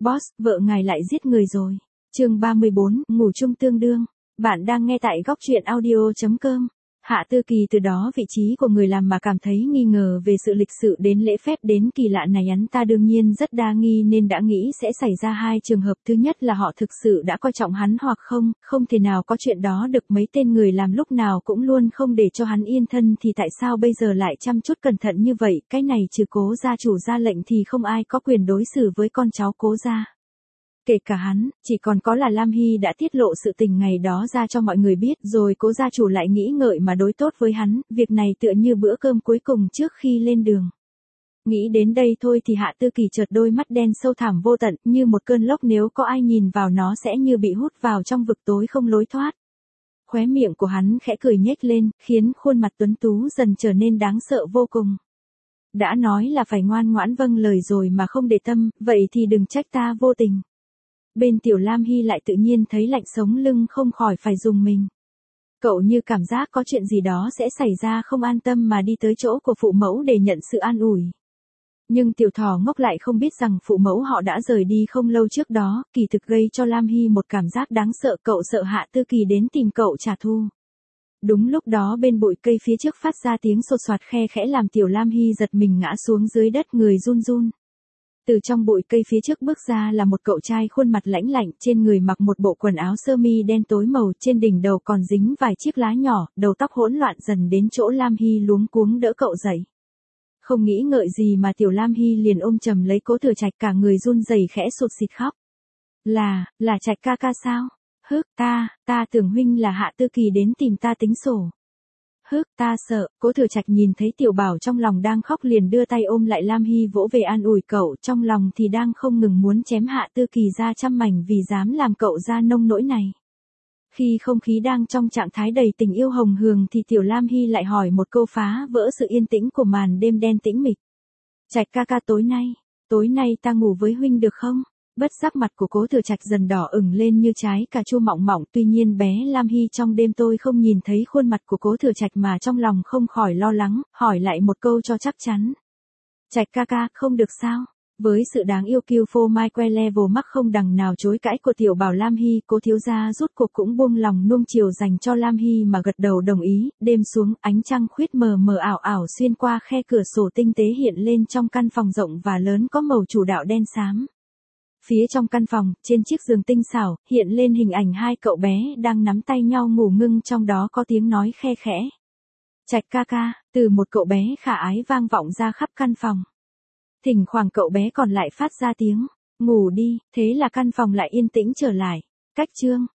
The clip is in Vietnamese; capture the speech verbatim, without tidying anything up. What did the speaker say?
Boss, vợ ngài lại giết người rồi. Chương ba mươi bốn, ngủ chung tương đương. Bạn đang nghe tại góc truyện audio chấm com. Hạ Tư Kỳ từ đó vị trí của người làm mà cảm thấy nghi ngờ về sự lịch sự đến lễ phép đến kỳ lạ này, hắn ta đương nhiên rất đa nghi nên đã nghĩ sẽ xảy ra hai trường hợp. Thứ nhất là họ thực sự đã coi trọng hắn hoặc không, không thể nào có chuyện đó được, mấy tên người làm lúc nào cũng luôn không để cho hắn yên thân thì tại sao bây giờ lại chăm chút cẩn thận như vậy, cái này trừ Cố gia chủ ra lệnh thì không ai có quyền đối xử với con cháu Cố gia. Kể cả hắn, chỉ còn có là Lam Hy đã tiết lộ sự tình ngày đó ra cho mọi người biết, rồi Cố gia chủ lại nghĩ ngợi mà đối tốt với hắn, việc này tựa như bữa cơm cuối cùng trước khi lên đường. Nghĩ đến đây thôi thì Hạ Tư Kỳ chợt đôi mắt đen sâu thẳm vô tận, như một cơn lốc, nếu có ai nhìn vào nó sẽ như bị hút vào trong vực tối không lối thoát. Khóe miệng của hắn khẽ cười nhếch lên, khiến khuôn mặt tuấn tú dần trở nên đáng sợ vô cùng. Đã nói là phải ngoan ngoãn vâng lời rồi mà không để tâm, vậy thì đừng trách ta vô tình. Bên Tiểu Lam Hy lại tự nhiên thấy lạnh sống lưng, không khỏi phải rùng mình. Cậu như cảm giác có chuyện gì đó sẽ xảy ra, không an tâm mà đi tới chỗ của phụ mẫu để nhận sự an ủi. Nhưng Tiểu Thỏ ngốc lại không biết rằng phụ mẫu họ đã rời đi không lâu trước đó, kỳ thực gây cho Lam Hy một cảm giác đáng sợ, cậu sợ Hạ Tư Kỳ đến tìm cậu trả thù. Đúng lúc đó bên bụi cây phía trước phát ra tiếng xột xoạt khe khẽ làm Tiểu Lam Hy giật mình ngã xuống dưới đất, người run run. Từ trong bụi cây phía trước bước ra là một cậu trai khuôn mặt lãnh lạnh, trên người mặc một bộ quần áo sơ mi đen tối màu, trên đỉnh đầu còn dính vài chiếc lá nhỏ, đầu tóc hỗn loạn dần đến chỗ Lam Hy luống cuống đỡ cậu dậy. Không nghĩ ngợi gì mà Tiểu Lam Hy liền ôm chầm lấy Cố Thừa Trạch, cả người run rẩy khẽ sụt sịt khóc. Là, là Trạch ca ca sao? Hức, ta, ta tưởng huynh là Hạ Tư Kỳ đến tìm ta tính sổ. Hức, ta sợ. Cố Thừa Trạch nhìn thấy Tiểu Bảo trong lòng đang khóc liền đưa tay ôm lại Lam Hy vỗ về an ủi cậu, trong lòng thì đang không ngừng muốn chém Hạ Tư Kỳ ra trăm mảnh vì dám làm cậu ra nông nỗi này. Khi không khí đang trong trạng thái đầy tình yêu hồng hường thì Tiểu Lam Hy lại hỏi một câu phá vỡ sự yên tĩnh của màn đêm đen tĩnh mịch. Trạch ca ca, tối nay, tối nay ta ngủ với huynh được không? Bất giác mặt của Cố Thừa Trạch dần đỏ ửng lên như trái cà chua mọng mọng, tuy nhiên bé Lam Hy trong đêm tôi không nhìn thấy khuôn mặt của Cố Thừa Trạch mà trong lòng không khỏi lo lắng, hỏi lại một câu cho chắc chắn. Trạch ca ca, không được sao? Với sự đáng yêu kiêu phô mai que level mắc không đằng nào chối cãi của Tiểu Bảo Lam Hy, Cố thiếu gia rút cuộc cũng buông lòng nuông chiều dành cho Lam Hy mà gật đầu đồng ý. Đêm xuống, ánh trăng khuyết mờ mờ ảo ảo xuyên qua khe cửa sổ tinh tế hiện lên trong căn phòng rộng và lớn có màu chủ đạo đen xám. Phía trong căn phòng, trên chiếc giường tinh xảo, hiện lên hình ảnh hai cậu bé đang nắm tay nhau ngủ ngưng, trong đó có tiếng nói khe khẽ. Trạch ca ca, từ một cậu bé khả ái vang vọng ra khắp căn phòng. Thỉnh thoảng cậu bé còn lại phát ra tiếng, ngủ đi, thế là căn phòng lại yên tĩnh trở lại. Cách chương.